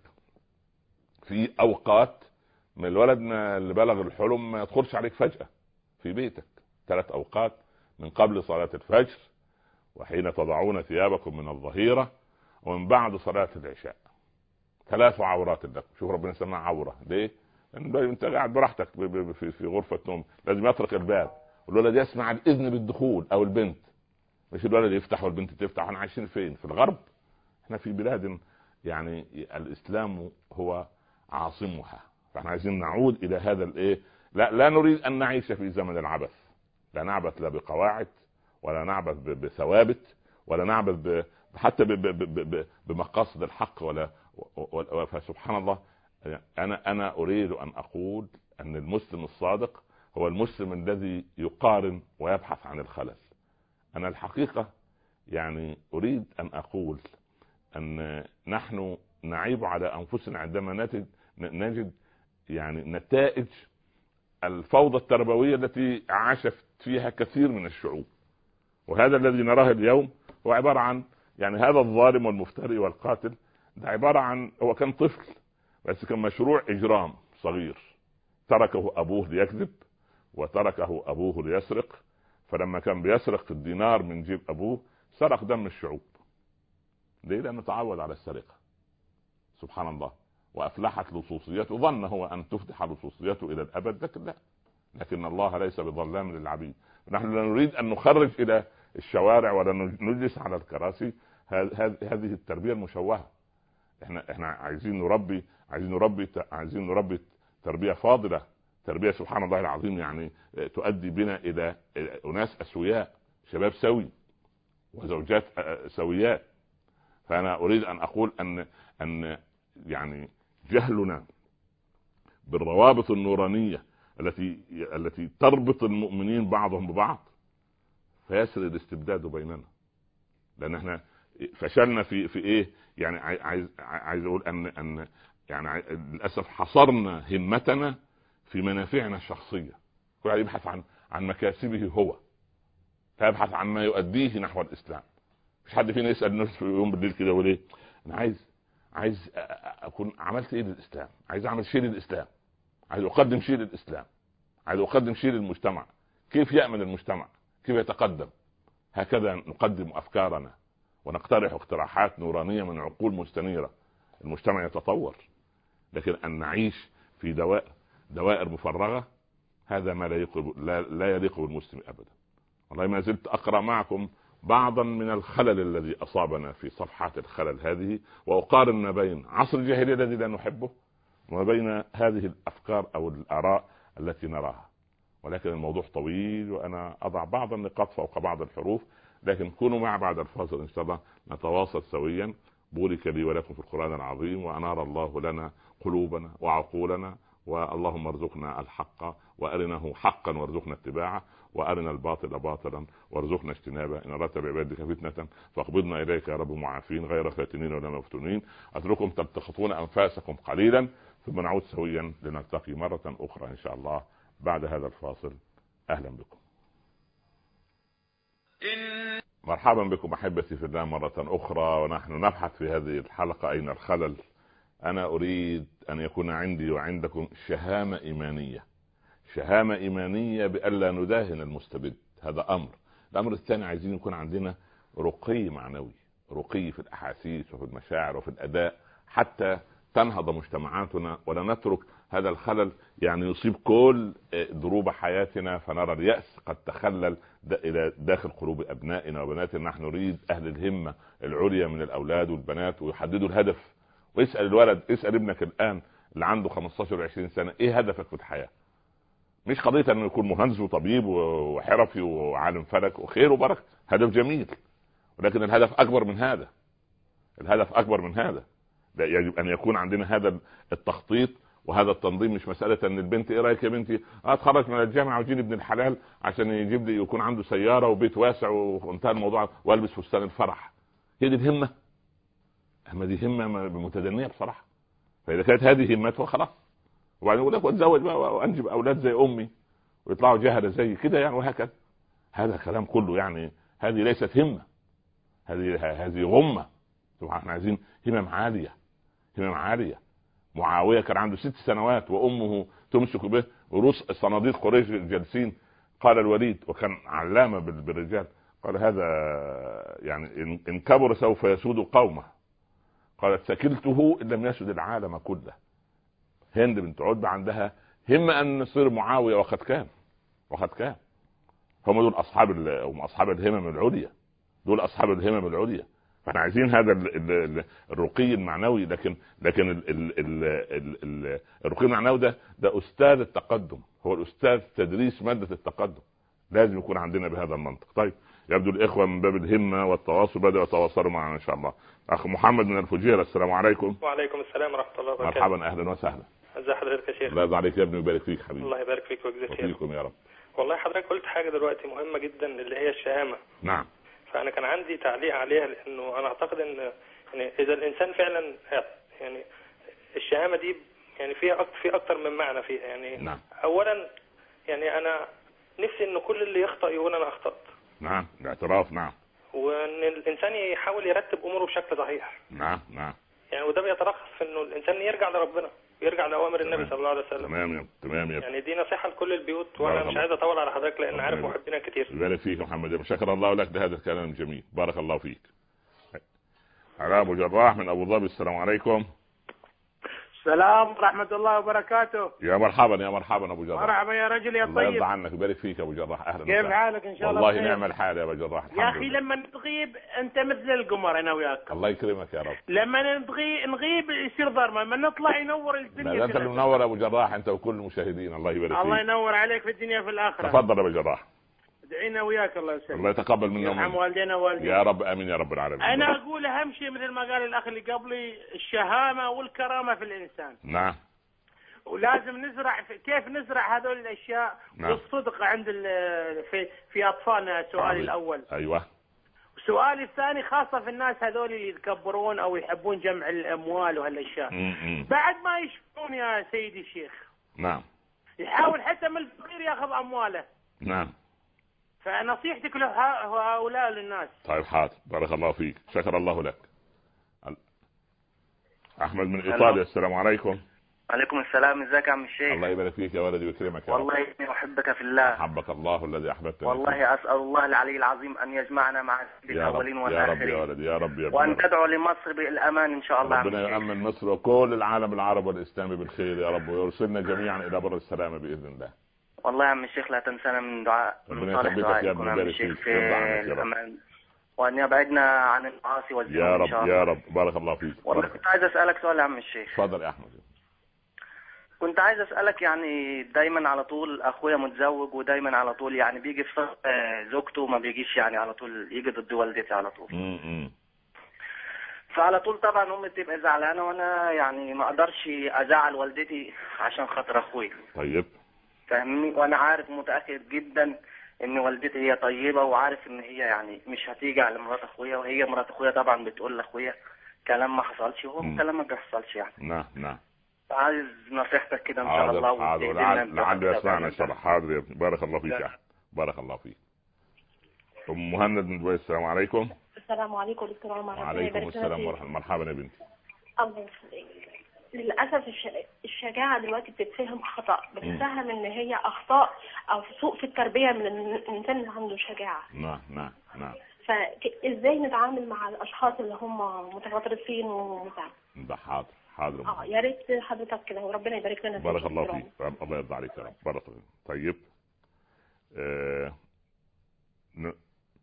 C: في أوقات من الولد اللي بلغ الحلم ما يدخلش عليك فجأة في بيتك، ثلاث أوقات: من قبل صلاة الفجر، وحين تضعون ثيابكم من الظهيرة، ومن بعد صلاة العشاء. ثلاث عورات لكم. شوف ربنا سماها عورة ليه؟ انت قاعد براحتك في في غرفه نوم، لازم يطرق الباب والولد يسمع الاذن بالدخول او البنت، مش الولد يفتح والبنت تفتح. احنا عايشين فين؟ في الغرب. احنا في بلاد يعني الاسلام هو عاصمها، فاحنا عايزين نعود الى هذا الايه. لا لا نريد ان نعيش في زمن العبث، لا نعبث لا بقواعد ولا نعبث بثوابت ولا نعبث حتى بمقاصد الحق ولا. فسبحان الله، انا انا اريد ان اقول ان المسلم الصادق هو المسلم الذي يقارن ويبحث عن الخلل. انا الحقيقة يعني اريد ان اقول ان نحن نعيب على انفسنا عندما نجد نجد يعني نتائج الفوضى التربوية التي عاشت فيها كثير من الشعوب. وهذا الذي نراه اليوم هو عبارة عن يعني هذا الظالم والمفتري والقاتل ده عبارة عن هو كان طفل بس كان مشروع إجرام صغير، تركه أبوه ليكذب وتركه أبوه ليسرق. فلما كان بيسرق الدينار من جيب أبوه سرق دم الشعوب. ليه؟ لأنه تعود على السرقة. سبحان الله. وأفلحت لصوصيته، ظن هو أن تفتح لصوصيته إلى الأبد، لكن لا، لكن الله ليس بظلام للعبيد. نحن لا نريد أن نخرج إلى الشوارع ولا نجلس على الكراسي هذه التربية المشوهة. احنا احنا عايزين نربي عايزين نربي عايزين نربي تربية فاضلة، تربية سبحان الله العظيم يعني تؤدي بنا إلى أناس أسوياء، شباب سوي وزوجات سويات. فأنا أريد أن أقول أن أن يعني جهلنا بالروابط النورانية التي التي تربط المؤمنين بعضهم ببعض فيسر الاستبداد بيننا. لأن احنا فشلنا في في ايه يعني. عايز عايز اقول ان ان يعني للاسف حصرنا همتنا في منافعنا الشخصيه. كل واحد يبحث عن عن مكاسبه هو، فيبحث عن ما يؤديه نحو الاسلام. مش حد فينا يسال نفسه يوم بالليل كده وليه انا عايز عايز اكون عملت ايه للاسلام، عايز اعمل شيء للاسلام، عايز اقدم شيء للاسلام، عايز اقدم شيء للمجتمع. كيف يأمن المجتمع؟ كيف يتقدم؟ هكذا نقدم افكارنا ونقترح اقتراحات نورانية من عقول مستنيرة. المجتمع يتطور. لكن أن نعيش في دوائر دوائر مفرغة هذا ما لا يليق لا, لا يليق بالمسلم أبدا. والله ما زلت أقرأ معكم بعضا من الخلل الذي أصابنا في صفحات الخلل هذه، وأقارن ما بين عصر الجاهلية الذي لا نحبه وما بين هذه الأفكار أو الآراء التي نراها. ولكن الموضوع طويل وأنا أضع بعض النقاط فوق بعض الحروف، لكن كونوا مع بعد الفاصل إن شاء الله نتواصل سويا. بورك لي ولكم في القرآن العظيم، وأنار الله لنا قلوبنا وعقولنا، واللهم ارزقنا الحق وأرنه حقا وارزقنا اتباعه، وأرنا الباطل باطلا وارزقنا اجتنابه. إن أردت بعبادك فتنة فاقبضنا إليك يا رب معافين غير فاتنين ولا مفتونين. أترككم تلتقطون أنفاسكم قليلا ثم نعود سويا لنلتقي مرة أخرى إن شاء الله بعد هذا الفاصل. أهلا بكم. مرحبا بكم أحبتي في الله مرة أخرى، ونحن نبحث في هذه الحلقة أين الخلل. أنا أريد أن يكون عندي وعندكم شهامة إيمانية، شهامة إيمانية بألا نداهن المستبد. هذا أمر. الأمر الثاني عايزين يكون عندنا رقي معنوي، رقي في الأحاسيس وفي المشاعر وفي الأداء، حتى تنهض مجتمعاتنا ولا نترك هذا الخلل يعني يصيب كل ضروب حياتنا، فنرى اليأس قد تخلل إلى داخل قلوب أبنائنا وبناتنا. نحن نريد أهل الهمة العليا من الأولاد والبنات ويحددوا الهدف. ويسأل الولد، اسأل ابنك الآن اللي عنده خمستاشر وعشرين سنة ايه هدفك في الحياة؟ مش قضية انه يكون مهندس وطبيب وحرفي وعالم فلك وخير وبركة، هدف جميل، ولكن الهدف اكبر من هذا. الهدف اكبر من هذا. يجب ان يكون عندنا هذا التخطيط وهذا التنظيم. مش مسألة ان البنت ايه رايك يا بنتي اتخرج من الجامعة وجيني ابن الحلال عشان يجيب لي يكون عنده سيارة وبيت واسع وانتهى الموضوع والبس فستان الفرح. هي دي الهمة؟ اما دي همة متدنية بصراحة. فاذا كانت هذه همتها خلاص، وبعدين يقول لك واتزوج بقى وانجب اولاد زي امي ويطلعوا جهله زي كده يعني، وهكذا. هذا كلام كله يعني هذه ليست همه، هذه هذه غمه. طبعا احنا عايزين همم عاليه، همم عاليه. معاويه كان عنده ست سنوات وامه تمسك به ورؤوس صناديق قريش جالسين. قال الوليد وكان علامه بالرجال، قال هذا يعني ان كبر سوف يسود قومه. قالت سكلته ان لم يسد العالم كله. هند بنت عتبة عندها همة ان نصير معاوية وقد كان وقد كان. هم دول اصحاب هم اصحاب الهمم العليا، دول اصحاب الهمم العليا. فاحنا عايزين هذا ال ال الرقي المعنوي. لكن لكن ال ال ال ال ال الرقي المعنوي ده ده استاذ التقدم، هو الاستاذ تدريس مادة التقدم. لازم يكون عندنا بهذا المنطق. طيب يبدو الاخوه من باب الهمه والتواصل بدأوا يتواصلوا معنا ان شاء الله. اخ محمد من الفجيره، السلام عليكم.
B: وعليكم السلام ورحمه الله وبركاته.
C: مرحبا، اهلا وسهلا.
B: ازي حضرتك يا شيخ؟
C: الله يرضى عليك يا ابني ويبارك فيك حبيبي.
B: الله يبارك فيك ويجزيك خير.
C: وفيكم يا رب.
B: والله حضرتك قلت حاجه دلوقتي مهمه جدا اللي هي الشهامه.
C: نعم.
B: فانا كان عندي تعليق عليها، لانه انا اعتقد ان يعني اذا الانسان فعلا يعني الشهامه دي يعني فيها أكتر في اكتر من معنى فيها يعني.
C: نعم.
B: اولا يعني انا نفسي ان كل اللي يخطئ يقول انا اخطأت.
C: نعم، الاعتراف. نعم.
B: وان الانسان يحاول يرتب اموره بشكل صحيح.
C: نعم نعم.
B: يعني وده بيترخص في انه الانسان يرجع لربنا، يرجع لاوامر النبي صلى الله عليه وسلم.
C: تمام يا تمام يا
B: يعني دي نصيحه لكل البيوت، وانا مش عايز اطول على حضرتك لان عارف محبينا كتير.
C: بارك فيك يا محمد، شكر الله لك لهذا الكلام الجميل، بارك الله فيك. على ابو جراح من ابو ظبي، السلام عليكم.
D: السلام ورحمة الله وبركاته.
C: يا مرحبا يا مرحبا ابو جراح.
D: مرحبا يا رجل يا طيب.
C: الله يرضى عنك، يبارك فيك يا ابو جراح، اهلا
D: كيف حالك؟ ان شاء الله
C: والله نعم الحال يا ابو جراح.
D: يا اخي لما تغيب انت مثل القمر انا وياك.
C: الله يكرمك يا رب.
D: لما نغيب نغيب يصير ضرمه، لما نطلع ينور الدنيا.
C: لا انت اللي منور يا ابو جراح، انت وكل المشاهدين. الله يبارك فيك.
D: الله ينور عليك في الدنيا وفي الاخره.
C: تفضل يا ابو جراح.
D: ادعينا وياك الله يسلمك.
C: الله يتقبل منا
D: يرحم والدينا ووالدينا
C: يا رب، امين يا رب العالمين.
D: انا اقول اهم شيء مثل ما قال الاخ اللي قبلي، الشهامه والكرامه في الانسان.
C: نعم.
D: ولازم نزرع في كيف نزرع هذول الاشياء. نعم. والصدق عند في في اطفالنا. سؤالي الاول.
C: ايوه.
D: سؤالي الثاني خاصه في الناس هذول اللي يتكبرون او يحبون جمع الاموال وهالاشياء.
C: م-م.
D: بعد ما يشوفون يا سيدي الشيخ.
C: نعم.
D: يحاول حتى من الفقير ياخذ امواله.
C: نعم.
D: فنصيحتك لهؤلاء للناس.
C: طيب حاضر، بارك الله فيك، شكر الله لك. احمد من ايطاليا، السلام عليكم.
E: وعليكم السلام، ازيك يا عم الشيخ؟
C: الله يبارك فيك يا ولدي ويكرمك يا
E: والله اني احبك في الله.
C: حبك الله الذي احببتني.
E: والله اسال الله العلي العظيم ان يجمعنا مع الاولين والاخرين.
C: يا رب يا ولدي يا رب يا رب.
E: وان تدعو لمصر بالامان ان شاء الله.
C: ربنا يؤمن مصر وكل العالم العربي والاسلامي بالخير يا رب، ويرسلنا جميعا الى بر السلامه باذن الله.
E: والله يا عم الشيخ لا تنسانا من دعاء
C: من صالح دعائكم يا عم الشيخ في
E: الامان، وان يبعدنا عن المعاصي والذنوب
C: يا رب
E: ان شاء الله.
C: يا رب، بارك الله فيك.
E: والله كنت عايز اسالك سؤال يا عم الشيخ.
C: اتفضل يا احمد.
E: كنت عايز اسالك يعني دايما على طول اخويا متزوج، ودايما على طول يعني بيجي في صف زوجته، ما بيجيش يعني على طول، يجي ضد والدتي على طول.
C: امم
E: فعلى طول طبعا امي بتبقى زعلانه، وانا يعني ما اقدرش ازعل والدتي عشان خاطر اخويا.
C: طيب.
E: فاهمني؟ وانا عارف متاكد جدا ان والدتي هي طيبه، وعارف ان هي يعني مش هتيجي على مرات اخويا، وهي مرات اخويا طبعا بتقول لاخويا كلام ما حصلش، وهو كلام ما بيحصلش يعني.
C: نعم نعم.
E: عايز نصيحتك كده ان شاء الله.
C: حاضر، لعله يسمعنا ان شاء الله. حاضر يا ابني، بارك الله فيك يا احمد، بارك الله فيك. ام مهند من دبي، السلام عليكم.
F: السلام عليكم دكتور عمر.
C: وعليكم السلام ورحمه الله. مرحبا يا بنتي.
F: الله يخليك. للاسف الش... الشجاعه دلوقتي بتتفهم خطا، بتتفهم ان هي اخطاء او سوء في التربيه من الانسان اللي عنده شجاعه.
C: نعم نعم نعم.
F: فازاي نتعامل مع الاشخاص اللي هم متغطرسين ومتعب؟
C: ده حاضر حاضر.
F: اه يا ريت حضرتك كده، وربنا يبارك لنا.
C: بارك الله فيك، الله يرضى عليك يا رب. بارك الله. طيب آه... ن...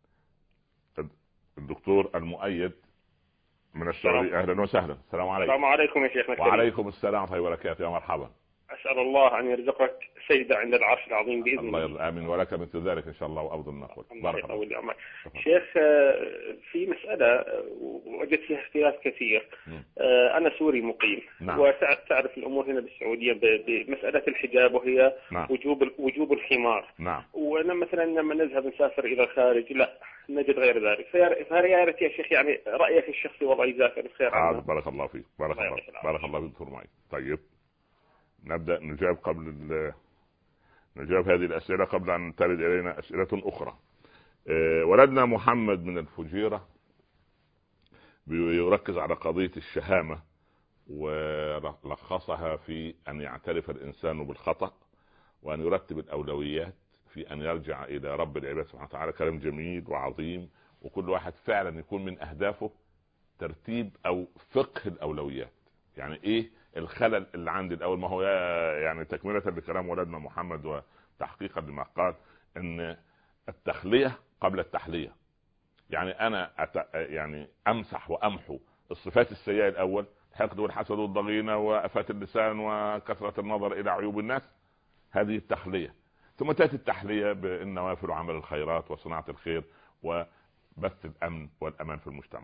C: الدكتور المؤيد من السعودية، اهلا وسهلا. السلام عليكم.
B: السلام عليكم يا شيخنا.
C: وعليكم السلام ورحمه الله وبركاته، يا مرحبا.
B: اسال الله ان يرزقك سيدة عند العرش العظيم باذن الله.
C: الله يرضى، امين ولك مثل ذلك ان شاء الله وافضل نقول. بارك الله.
B: شيخ في مساله وجدت فيها اختلاف كثير. م. انا سوري مقيم. نعم. وتعرف الامور هنا بالسعوديه بمساله الحجاب، وهي نعم. وجوب وجوب الخمار.
C: نعم.
B: وانا مثلا لما نذهب نسافر الى الخارج لا نجد غير ذلك. فيا ريت يا شيخ يعني رايك الشخصي والله يجزاك الخير عنه.
C: بارك الله فيك، بارك الله فيك، بارك الله فيك دكتور معي. طيب نبدأ نجاوب قبل ال... نجاوب هذه الأسئلة قبل أن ترد إلينا أسئلة أخرى. أه ولدنا محمد من الفجيرة بيركز على قضية الشهامة، ولخصها في أن يعترف الإنسان بالخطأ، وأن يرتب الأولويات في أن يرجع إلى رب العباد سبحانه وتعالى. كلام جميل وعظيم، وكل واحد فعلا يكون من أهدافه ترتيب أو فقه الأولويات. يعني إيه الخلل اللي عندي الاول. ما هو يعني تكمله لكلام ولدنا محمد وتحقيقا لما قال ان التخليه قبل التحليه. يعني انا أت... يعني امسح وامحو الصفات السيئه الاول، الحقد والحسد والضغينه وافات اللسان وكثره النظر الى عيوب الناس، هذه التخليه. ثم تاتي التحليه بالنوافل وعمل الخيرات وصناعه الخير وبث الامن والامان في المجتمع.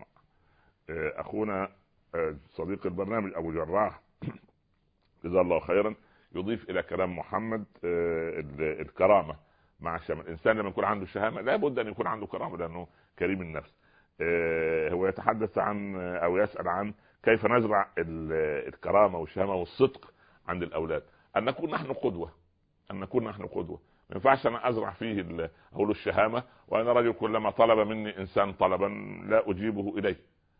C: اخونا صديق البرنامج ابو جراح جزاه الله خيرا يضيف الى كلام محمد الكرامه مع الشمال. الانسان لما يكون عنده شهامه لابد ان يكون عنده كرامه لانه كريم النفس. هو يتحدث عن او يسال عن كيف نزرع الكرامه والشهامه والصدق عند الاولاد. ان نكون نحن قدوه، ان نكون نحن قدوه. ما ينفعش انا ازرع فيه اقول الشهامه وانا رجل كلما طلب مني انسان طلبا لا اجيبه اليه،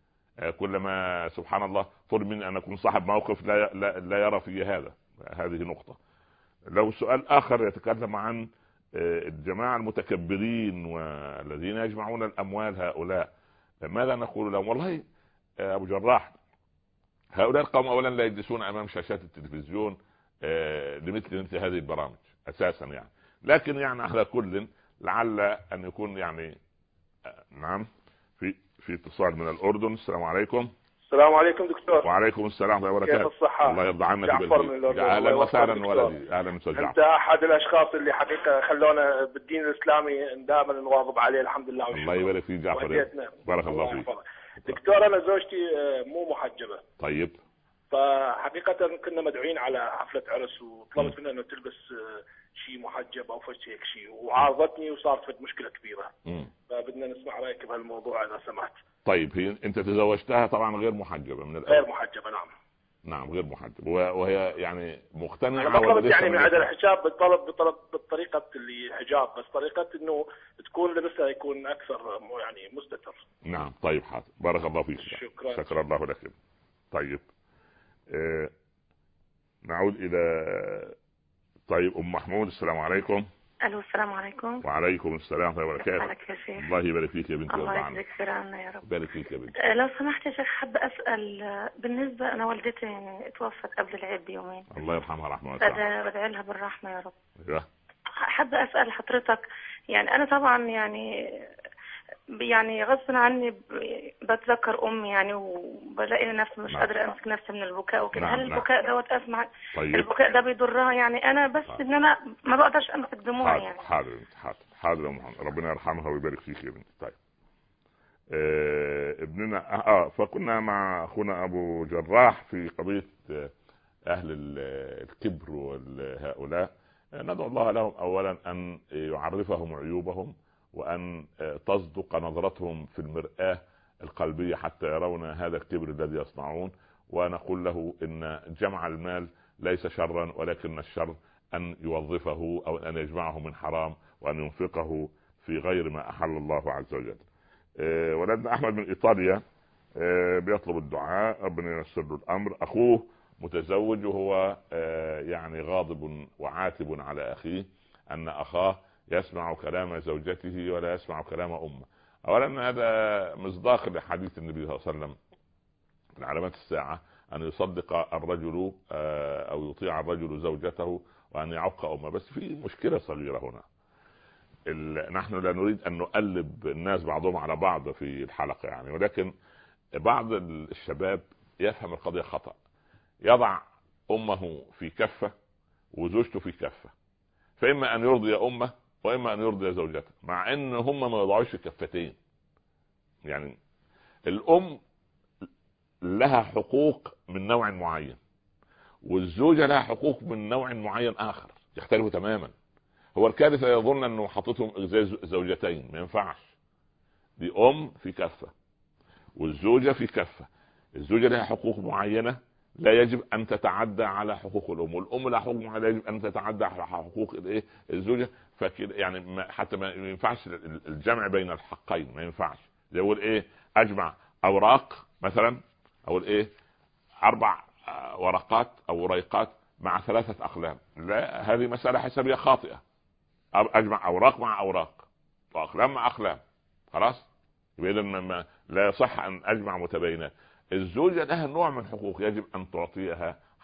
C: كلما سبحان الله طلب مني ان اكون صاحب موقف لا لا, لا يرى في هذا. هذه نقطه. لو سؤال اخر يتكلم عن الجماعه المتكبرين والذين يجمعون الاموال، هؤلاء ماذا نقول لهم؟ والله ابو جراح هؤلاء القوم اولا لا يجلسون امام شاشات التلفزيون لمثل مثل هذه البرامج اساسا يعني، لكن يعني على كل لعل ان يكون يعني نعم. في في اتصال من الاردن. السلام عليكم.
G: السلام عليكم دكتور.
C: وعليكم السلام ورحمه الله وبركاته.
G: كيف الصحه؟
C: الله يرضى عنك.
G: جعفر من الأردن.
C: اهلا وسهلا ولدي. اهلا وسهلا.
G: انت احد الاشخاص اللي حقيقه خلونا بالدين الاسلامي دائما نواظب عليه الحمد لله.
C: الله يبارك فيك جعفر. بارك الله فيك.
G: دكتور انا زوجتي مو محجبه.
C: طيب.
G: فحقيقه كنا مدعوين على حفله عرس وطلبت منها انه تلبس شيء محجب او فش هيك شيء وعارضتني وصارت مشكله كبيره. امم فبدنا نسمع رايك بهالموضوع اذا سمحت.
C: طيب هي انت تزوجتها طبعا غير محجبه من الأول.
G: غير محجبه نعم.
C: نعم غير محجبه وهي يعني مقتنعه
G: ولا يعني من عدم الحجاب بالطلب بطلب بالطريقه اللي حجاب بس طريقه انه تكون لبسها يكون اكثر يعني مستتر.
C: نعم طيب حاضر. بارك الله فيك.
G: شكرا.
C: شكرا الله لك. طيب آه نعود الى طيب ام محمود. السلام عليكم.
H: الو السلام عليكم.
C: وعليكم السلام ورحمه الله وبركاته.
H: الله
C: يبارك فيك يا بنتي.
H: الله يجزيك خير عنا يا رب.
C: يبارك فيك يا بنتي.
H: لو سمحت يا شيخ حابه اسال بالنسبه انا والدتي يعني توفت قبل العيد بيومين.
C: الله يرحمها رحمه الله.
H: بدعي لها بالرحمه يا رب.
C: ايوه.
H: حابه اسال حضرتك يعني انا طبعا يعني يعني غصب عني بتذكر امي يعني وبلاقي نفسي مش قادره امسك نفسي من البكاء وكده.
C: نعم.
H: هل البكاء
C: نعم.
H: دوت اسمع
C: طيب.
H: البكاء ده بيضرها يعني انا بس
C: طيب.
H: ان انا ما بقدرش امسك دموعي يعني.
C: حاضر حاضر حاضر يا محمد. ربنا يرحمها ويبارك فيك يا بنتي. طيب آه ابننا اه فكنا مع اخونا ابو جراح في قضيه اهل الكبر وهؤلاء. ندعو الله لهم اولا ان يعرفهم عيوبهم وأن تصدق نظرتهم في المرآة القلبية حتى يرون هذا الكبر الذي يصنعون. ونقول له إن جمع المال ليس شرا ولكن الشر أن يوظفه أو أن يجمعه من حرام وأن ينفقه في غير ما أحل الله عز وجل. ولدنا أحمد من إيطاليا بيطلب الدعاء ربنا ييسر له الأمر. أخوه متزوج وهو يعني غاضب وعاتب على أخيه أن أخاه يسمع كلام زوجته ولا يسمع كلام أمه. أولا هذا مصداق لحديث النبي صلى الله عليه وسلم من علامات الساعة أن يصدق الرجل أو يطيع الرجل زوجته وأن يعق أمه. بس في مشكلة صغيرة هنا. نحن لا نريد أن نقلب الناس بعضهم على بعض في الحلقة يعني، ولكن بعض الشباب يفهم القضية خطأ. يضع أمه في كفة وزوجته في كفة، فإما أن يرضي أمه وإما أن يرضي زوجته، مع أن هم ما يضعوش في كفتين. يعني الأم لها حقوق من نوع معين والزوجة لها حقوق من نوع معين آخر يختلفوا تماما. هو الكارثة يظن أنه حطتهم زي زوجتين، ما ينفعش. دي أم في كفة والزوجة في كفة. الزوجة لها حقوق معينة لا يجب أن تتعدى على حقوق الأم، والأم لها حقوق معينة لا يجب أن تتعدى على حقوق الإيه الزوجة. فكده يعني حتى ما ينفعش الجمع بين الحقين، ما ينفعش. يقول إيه أجمع أوراق مثلا أو إيه أربع ورقات أو وريقات مع ثلاثة أقلام، لا، هذه مسألة حسابية خاطئة. أجمع أوراق مع أوراق وأقلام مع أقلام، خلاص يبقى إذن لا يصح أن أجمع متباينات. الزوجة لها نوع من حقوق يجب أن تعطيها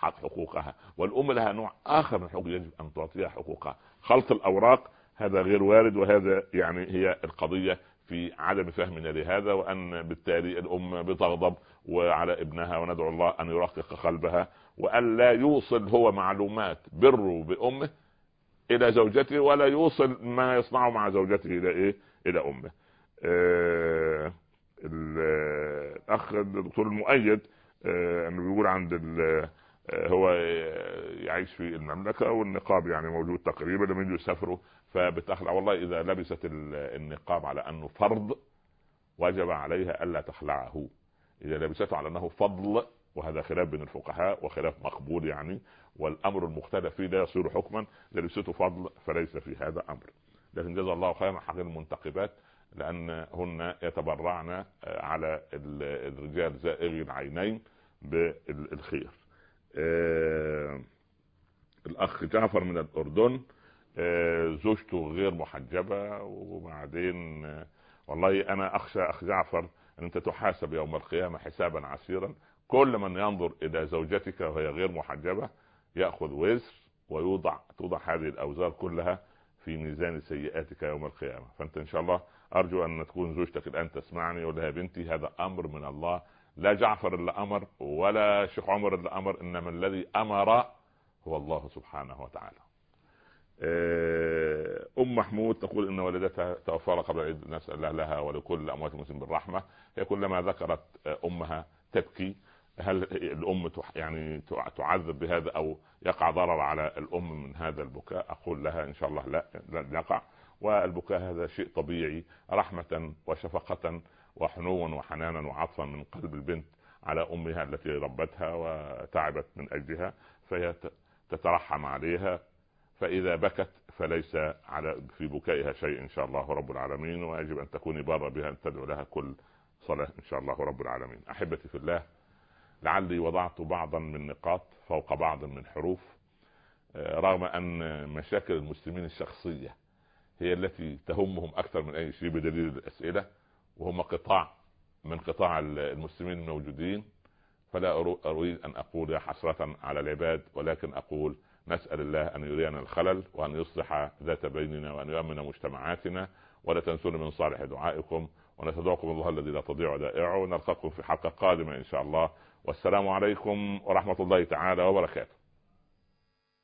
C: حقوقها، والأم لها نوع آخر من الحقوق يجب أن تعطيها حقوقها. خلط الأوراق هذا غير وارد، وهذا يعني هي القضية في عدم فهمنا لهذا، وأن بالتالي الأم بتغضب وعلى ابنها، وندعو الله أن يرقق قلبها، وأن لا يوصل هو معلومات بره بأمه إلى زوجته، ولا يوصل ما يصنعه مع زوجته إلى إيه إلى أمه. آه الأخ الدكتور المؤيد آه أنه بيقول عند آه هو يعيش في المملكة والنقاب يعني موجود تقريبا لما يجوا يسافروا فبتخلع. والله إذا لبست النقاب على أنه فرض وجب عليها ألا تخلعه، إذا لبسته على أنه فضل وهذا خلاف بين الفقهاء وخلاف مقبول يعني، والأمر المختلف فيه لا يصير حكما، لبسته فضل فليس في هذا أمر. لكن جزا الله خيرا حق المنتقبات لأنهن يتبرعن على الرجال زائغي العينين بالخير. آه الأخ جعفر من الأردن آه زوجته غير محجبة، وبعدين آه والله أنا أخشى أخ جعفر أن أنت تحاسب يوم القيامة حسابا عسيرا. كل من ينظر إلى زوجتك وهي غير محجبة يأخذ وزر ويوضع توضع هذه الأوزار كلها في ميزان سيئاتك يوم القيامة. فأنت إن شاء الله أرجو أن تكون زوجتك الآن تسمعني ولا يا بنتي هذا أمر من الله، لا جعفر اللي أمر ولا شيخ عمر اللي أمر، إنما الذي أمر هو الله سبحانه وتعالى. أم محمود تقول إن والدتها توفى قبل العيد، نسأل الله لها ولكل أموات المسلمين بالرحمة. هي كلما ذكرت أمها تبكي. هل الأم يعني تعذب بهذا أو يقع ضرر على الأم من هذا البكاء؟ أقول لها إن شاء الله لا لن يقع، والبكاء هذا شيء طبيعي رحمة وشفقة وحنوا وحنانا وعطفا من قلب البنت على أمها التي ربتها وتعبت من أجلها، فهي تترحم عليها. فإذا بكت فليس على في بكائها شيء إن شاء الله رب العالمين، ويجب أن تكوني بارة بها أن تدعو لها كل صلاة إن شاء الله رب العالمين. أحبتي في الله، لعلي وضعت بعضا من نقاط فوق بعض من حروف، رغم أن مشاكل المسلمين الشخصية هي التي تهمهم أكثر من أي شيء بدليل الأسئلة، وهم قطاع من قطاع المسلمين الموجودين. فلا أريد أن أقول يا حسرة على العباد، ولكن أقول نسأل الله أن يرينا الخلل وأن يصلح ذات بيننا وأن يؤمن مجتمعاتنا، ولا تنسون من صالح دعائكم، ونستدعوكم الله الذي لا تضيع ودائعه، ونلقاكم في حلقة قادمة إن شاء الله. والسلام عليكم ورحمة الله تعالى وبركاته.